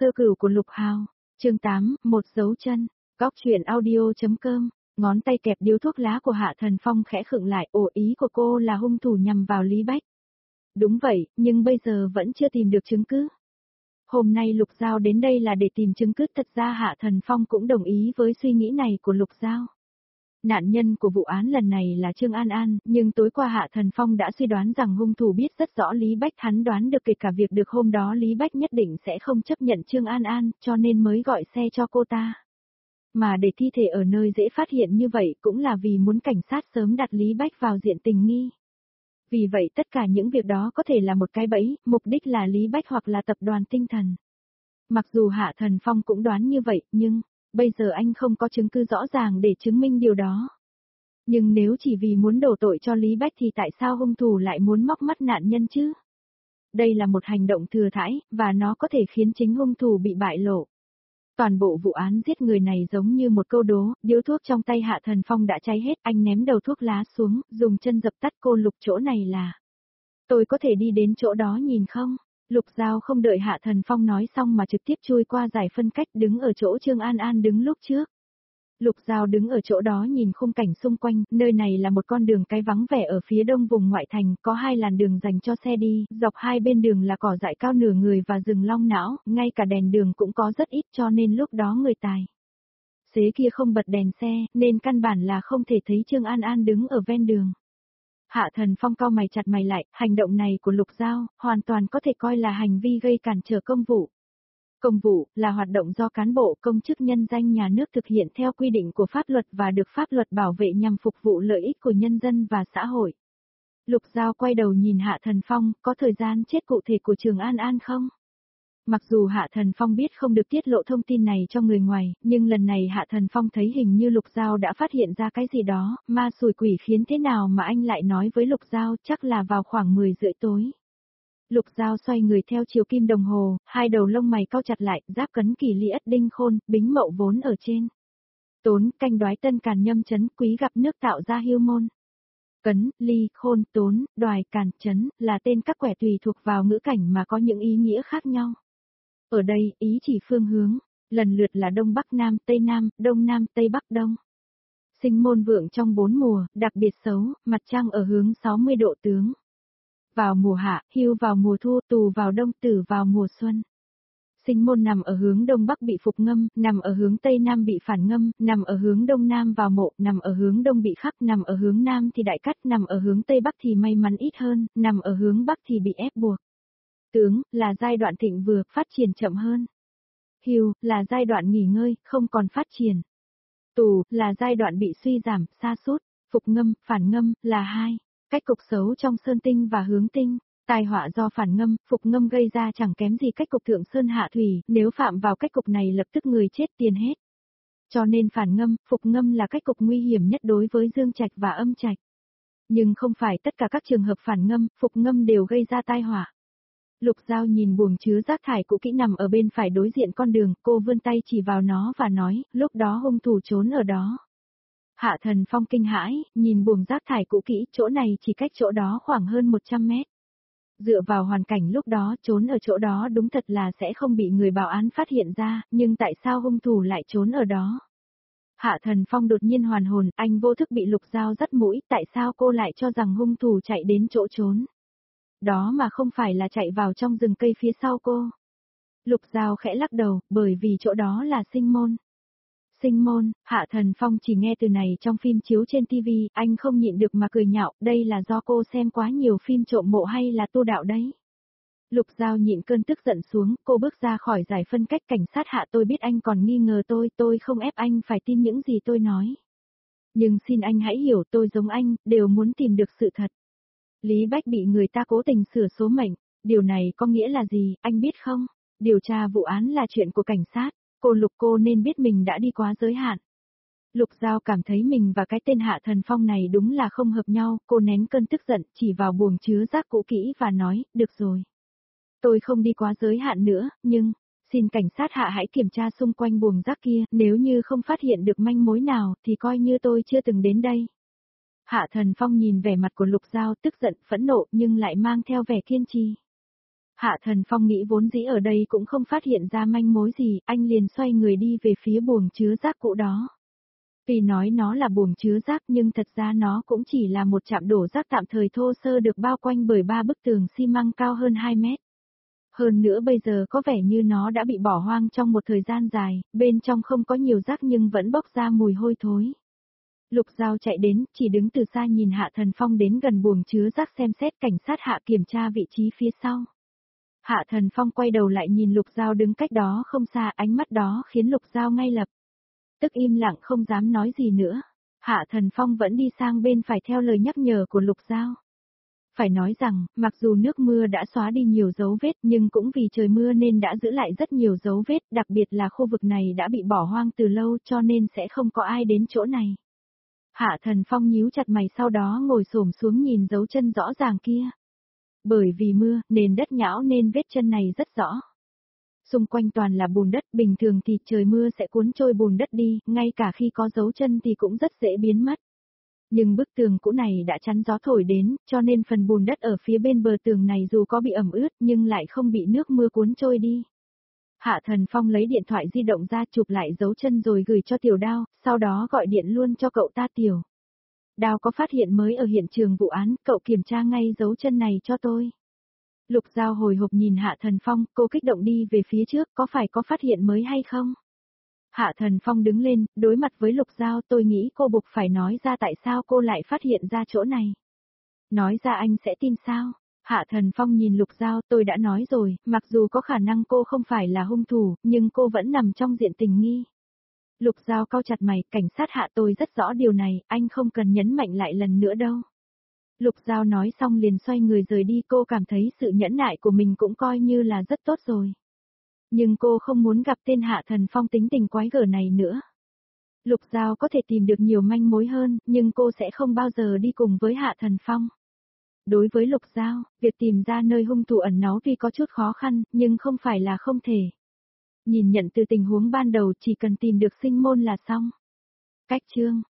Sơ cửu của Lục Hào, chương 8, một dấu chân, góc truyện audio.com, ngón tay kẹp điếu thuốc lá của Hạ Thần Phong khẽ khựng lại, ý của cô là hung thủ nhằm vào Lý Bách. Đúng vậy, nhưng bây giờ vẫn chưa tìm được chứng cứ. Hôm nay Lục Giao đến đây là để tìm chứng cứ, thật ra Hạ Thần Phong cũng đồng ý với suy nghĩ này của Lục Giao. Nạn nhân của vụ án lần này là Trương An An, nhưng tối qua Hạ Thần Phong đã suy đoán rằng hung thủ biết rất rõ Lý Bách, hắn đoán được kể cả việc được hôm đó Lý Bách nhất định sẽ không chấp nhận Trương An An, cho nên mới gọi xe cho cô ta. Mà để thi thể ở nơi dễ phát hiện như vậy cũng là vì muốn cảnh sát sớm đặt Lý Bách vào diện tình nghi. Vì vậy tất cả những việc đó có thể là một cái bẫy, mục đích là Lý Bách hoặc là tập đoàn tinh thần. Mặc dù Hạ Thần Phong cũng đoán như vậy, nhưng bây giờ anh không có chứng cứ rõ ràng để chứng minh điều đó. Nhưng nếu chỉ vì muốn đổ tội cho Lý Bách thì tại sao hung thủ lại muốn móc mắt nạn nhân chứ? Đây là một hành động thừa thãi, và nó có thể khiến chính hung thủ bị bại lộ. Toàn bộ vụ án giết người này giống như một câu đố, điếu thuốc trong tay Hạ Thần Phong đã cháy hết, anh ném đầu thuốc lá xuống, dùng chân dập tắt. Cô Lục, chỗ này là... Tôi có thể đi đến chỗ đó nhìn không? Lục Giao không đợi Hạ Thần Phong nói xong mà trực tiếp chui qua giải phân cách, đứng ở chỗ Trương An An đứng lúc trước. Lục Giao đứng ở chỗ đó nhìn khung cảnh xung quanh, nơi này là một con đường cái vắng vẻ ở phía đông vùng ngoại thành, có 2 làn đường dành cho xe đi, dọc hai bên đường là cỏ dại cao nửa người và rừng long não, ngay cả đèn đường cũng có rất ít, cho nên lúc đó người tài xế kia không bật đèn xe, nên căn bản là không thể thấy Trương An An đứng ở ven đường. Hạ Thần Phong cau mày chặt mày lại, hành động này của Lục Giao, hoàn toàn có thể coi là hành vi gây cản trở công vụ. Công vụ là hoạt động do cán bộ công chức nhân danh nhà nước thực hiện theo quy định của pháp luật và được pháp luật bảo vệ nhằm phục vụ lợi ích của nhân dân và xã hội. Lục Giao quay đầu nhìn Hạ Thần Phong, có thời gian chết cụ thể của Trương An An không? Mặc dù Hạ Thần Phong biết không được tiết lộ thông tin này cho người ngoài, nhưng lần này Hạ Thần Phong thấy hình như Lục Giao đã phát hiện ra cái gì đó, ma xui quỷ khiến thế nào mà anh lại nói với Lục Giao, chắc là vào khoảng 10 rưỡi tối. Lục Giao xoay người theo chiều kim đồng hồ, hai đầu lông mày cau chặt lại, giáp cấn kỷ ly ất đinh khôn, bính mậu vốn ở trên. Tốn, canh đoái tân càn nhâm chấn, quý gặp nước tạo ra hưu môn. Cấn, ly, khôn, tốn, đoài, càn, chấn, là tên các quẻ tùy thuộc vào ngữ cảnh mà có những ý nghĩa khác nhau. Ở đây, ý chỉ phương hướng, lần lượt là đông bắc nam, tây nam, đông nam, tây bắc đông. Sinh môn vượng trong 4 mùa, đặc biệt xấu, mặt trăng ở hướng 60 độ tướng. Vào mùa hạ, hưu vào mùa thu, tù vào đông, tử vào mùa xuân. Sinh môn nằm ở hướng đông bắc bị phục ngâm, nằm ở hướng tây nam bị phản ngâm, nằm ở hướng đông nam vào mộ, nằm ở hướng đông bị khắc, nằm ở hướng nam thì đại cắt, nằm ở hướng tây bắc thì may mắn ít hơn, nằm ở hướng bắc thì bị ép buộc. Tướng, là giai đoạn thịnh vừa, phát triển chậm hơn. Hưu, là giai đoạn nghỉ ngơi, không còn phát triển. Tù, là giai đoạn bị suy giảm, sa sút. Phục ngâm, phản ngâm, là 2. Cách cục xấu trong sơn tinh và hướng tinh. Tai họa do phản ngâm, phục ngâm gây ra chẳng kém gì cách cục thượng sơn hạ thủy, nếu phạm vào cách cục này lập tức người chết tiền hết. Cho nên phản ngâm, phục ngâm là cách cục nguy hiểm nhất đối với dương trạch và âm trạch. Nhưng không phải tất cả các trường hợp phản ngâm, phục ngâm đều gây ra tai họa. Lục Giao nhìn buồng chứa rác thải cũ kỹ nằm ở bên phải đối diện con đường, cô vươn tay chỉ vào nó và nói, lúc đó hung thủ trốn ở đó. Hạ Thần Phong kinh hãi, nhìn buồng rác thải cũ kỹ, chỗ này chỉ cách chỗ đó khoảng hơn 100 mét. Dựa vào hoàn cảnh lúc đó, trốn ở chỗ đó đúng thật là sẽ không bị người báo án phát hiện ra, nhưng tại sao hung thủ lại trốn ở đó? Hạ Thần Phong đột nhiên hoàn hồn, anh vô thức bị Lục Giao dắt mũi, tại sao cô lại cho rằng hung thủ chạy đến chỗ trốn? Đó mà không phải là chạy vào trong rừng cây phía sau cô. Lục Giao khẽ lắc đầu, bởi vì chỗ đó là sinh môn. Sinh môn, Hạ Thần Phong chỉ nghe từ này trong phim chiếu trên TV, anh không nhịn được mà cười nhạo, đây là do cô xem quá nhiều phim trộm mộ hay là tu đạo đấy. Lục Giao nhịn cơn tức giận xuống, cô bước ra khỏi giải phân cách. Cảnh sát Hạ, tôi biết anh còn nghi ngờ tôi không ép anh phải tin những gì tôi nói. Nhưng xin anh hãy hiểu, tôi giống anh, đều muốn tìm được sự thật. Lý Bách bị người ta cố tình sửa số mệnh, điều này có nghĩa là gì, anh biết không? Điều tra vụ án là chuyện của cảnh sát, cô Lục, cô nên biết mình đã đi quá giới hạn. Lục Giao cảm thấy mình và cái tên Hạ Thần Phong này đúng là không hợp nhau, cô nén cơn tức giận, chỉ vào buồng chứa rác cũ kỹ và nói, được rồi. Tôi không đi quá giới hạn nữa, nhưng, xin cảnh sát Hạ hãy kiểm tra xung quanh buồng rác kia, nếu như không phát hiện được manh mối nào, thì coi như tôi chưa từng đến đây. Hạ Thần Phong nhìn vẻ mặt của Lục Giao tức giận, phẫn nộ nhưng lại mang theo vẻ kiên trì. Hạ Thần Phong nghĩ vốn dĩ ở đây cũng không phát hiện ra manh mối gì, anh liền xoay người đi về phía buồng chứa rác cũ đó. Tuy nói nó là buồng chứa rác nhưng thật ra nó cũng chỉ là một trạm đổ rác tạm thời thô sơ được bao quanh bởi 3 bức tường xi măng cao hơn 2 mét. Hơn nữa bây giờ có vẻ như nó đã bị bỏ hoang trong một thời gian dài, bên trong không có nhiều rác nhưng vẫn bốc ra mùi hôi thối. Lục Giao chạy đến, chỉ đứng từ xa nhìn Hạ Thần Phong đến gần buồng chứa rác xem xét. Cảnh sát Hạ kiểm tra vị trí phía sau. Hạ Thần Phong quay đầu lại nhìn Lục Giao đứng cách đó không xa, ánh mắt đó khiến Lục Giao ngay lập tức im lặng không dám nói gì nữa. Hạ Thần Phong vẫn đi sang bên phải theo lời nhắc nhở của Lục Giao. Phải nói rằng, mặc dù nước mưa đã xóa đi nhiều dấu vết nhưng cũng vì trời mưa nên đã giữ lại rất nhiều dấu vết, đặc biệt là khu vực này đã bị bỏ hoang từ lâu cho nên sẽ không có ai đến chỗ này. Hạ Thần Phong nhíu chặt mày sau đó ngồi xổm xuống nhìn dấu chân rõ ràng kia. Bởi vì mưa, nền đất nhão nên vết chân này rất rõ. Xung quanh toàn là bùn đất, bình thường thì trời mưa sẽ cuốn trôi bùn đất đi, ngay cả khi có dấu chân thì cũng rất dễ biến mất. Nhưng bức tường cũ này đã chắn gió thổi đến, cho nên phần bùn đất ở phía bên bờ tường này dù có bị ẩm ướt nhưng lại không bị nước mưa cuốn trôi đi. Hạ Thần Phong lấy điện thoại di động ra chụp lại dấu chân rồi gửi cho Tiểu Đao, sau đó gọi điện luôn cho cậu ta Tiểu. Đao có phát hiện mới ở hiện trường vụ án, cậu kiểm tra ngay dấu chân này cho tôi. Lục Giao hồi hộp nhìn Hạ Thần Phong, cô kích động đi về phía trước, có phải có phát hiện mới hay không? Hạ Thần Phong đứng lên, đối mặt với Lục Giao, tôi nghĩ cô buộc phải nói ra tại sao cô lại phát hiện ra chỗ này. Nói ra anh sẽ tin sao? Hạ Thần Phong nhìn Lục Giao, tôi đã nói rồi, mặc dù có khả năng cô không phải là hung thủ, nhưng cô vẫn nằm trong diện tình nghi. Lục Giao cau chặt mày, cảnh sát Hạ tôi rất rõ điều này, anh không cần nhấn mạnh lại lần nữa đâu. Lục Giao nói xong liền xoay người rời đi, cô cảm thấy sự nhẫn nại của mình cũng coi như là rất tốt rồi. Nhưng cô không muốn gặp tên Hạ Thần Phong tính tình quái gở này nữa. Lục Giao có thể tìm được nhiều manh mối hơn, nhưng cô sẽ không bao giờ đi cùng với Hạ Thần Phong. Đối với Lục Giao, việc tìm ra nơi hung thủ ẩn náu tuy có chút khó khăn, nhưng không phải là không thể. Nhìn nhận từ tình huống ban đầu chỉ cần tìm được sinh môn là xong. Cách chương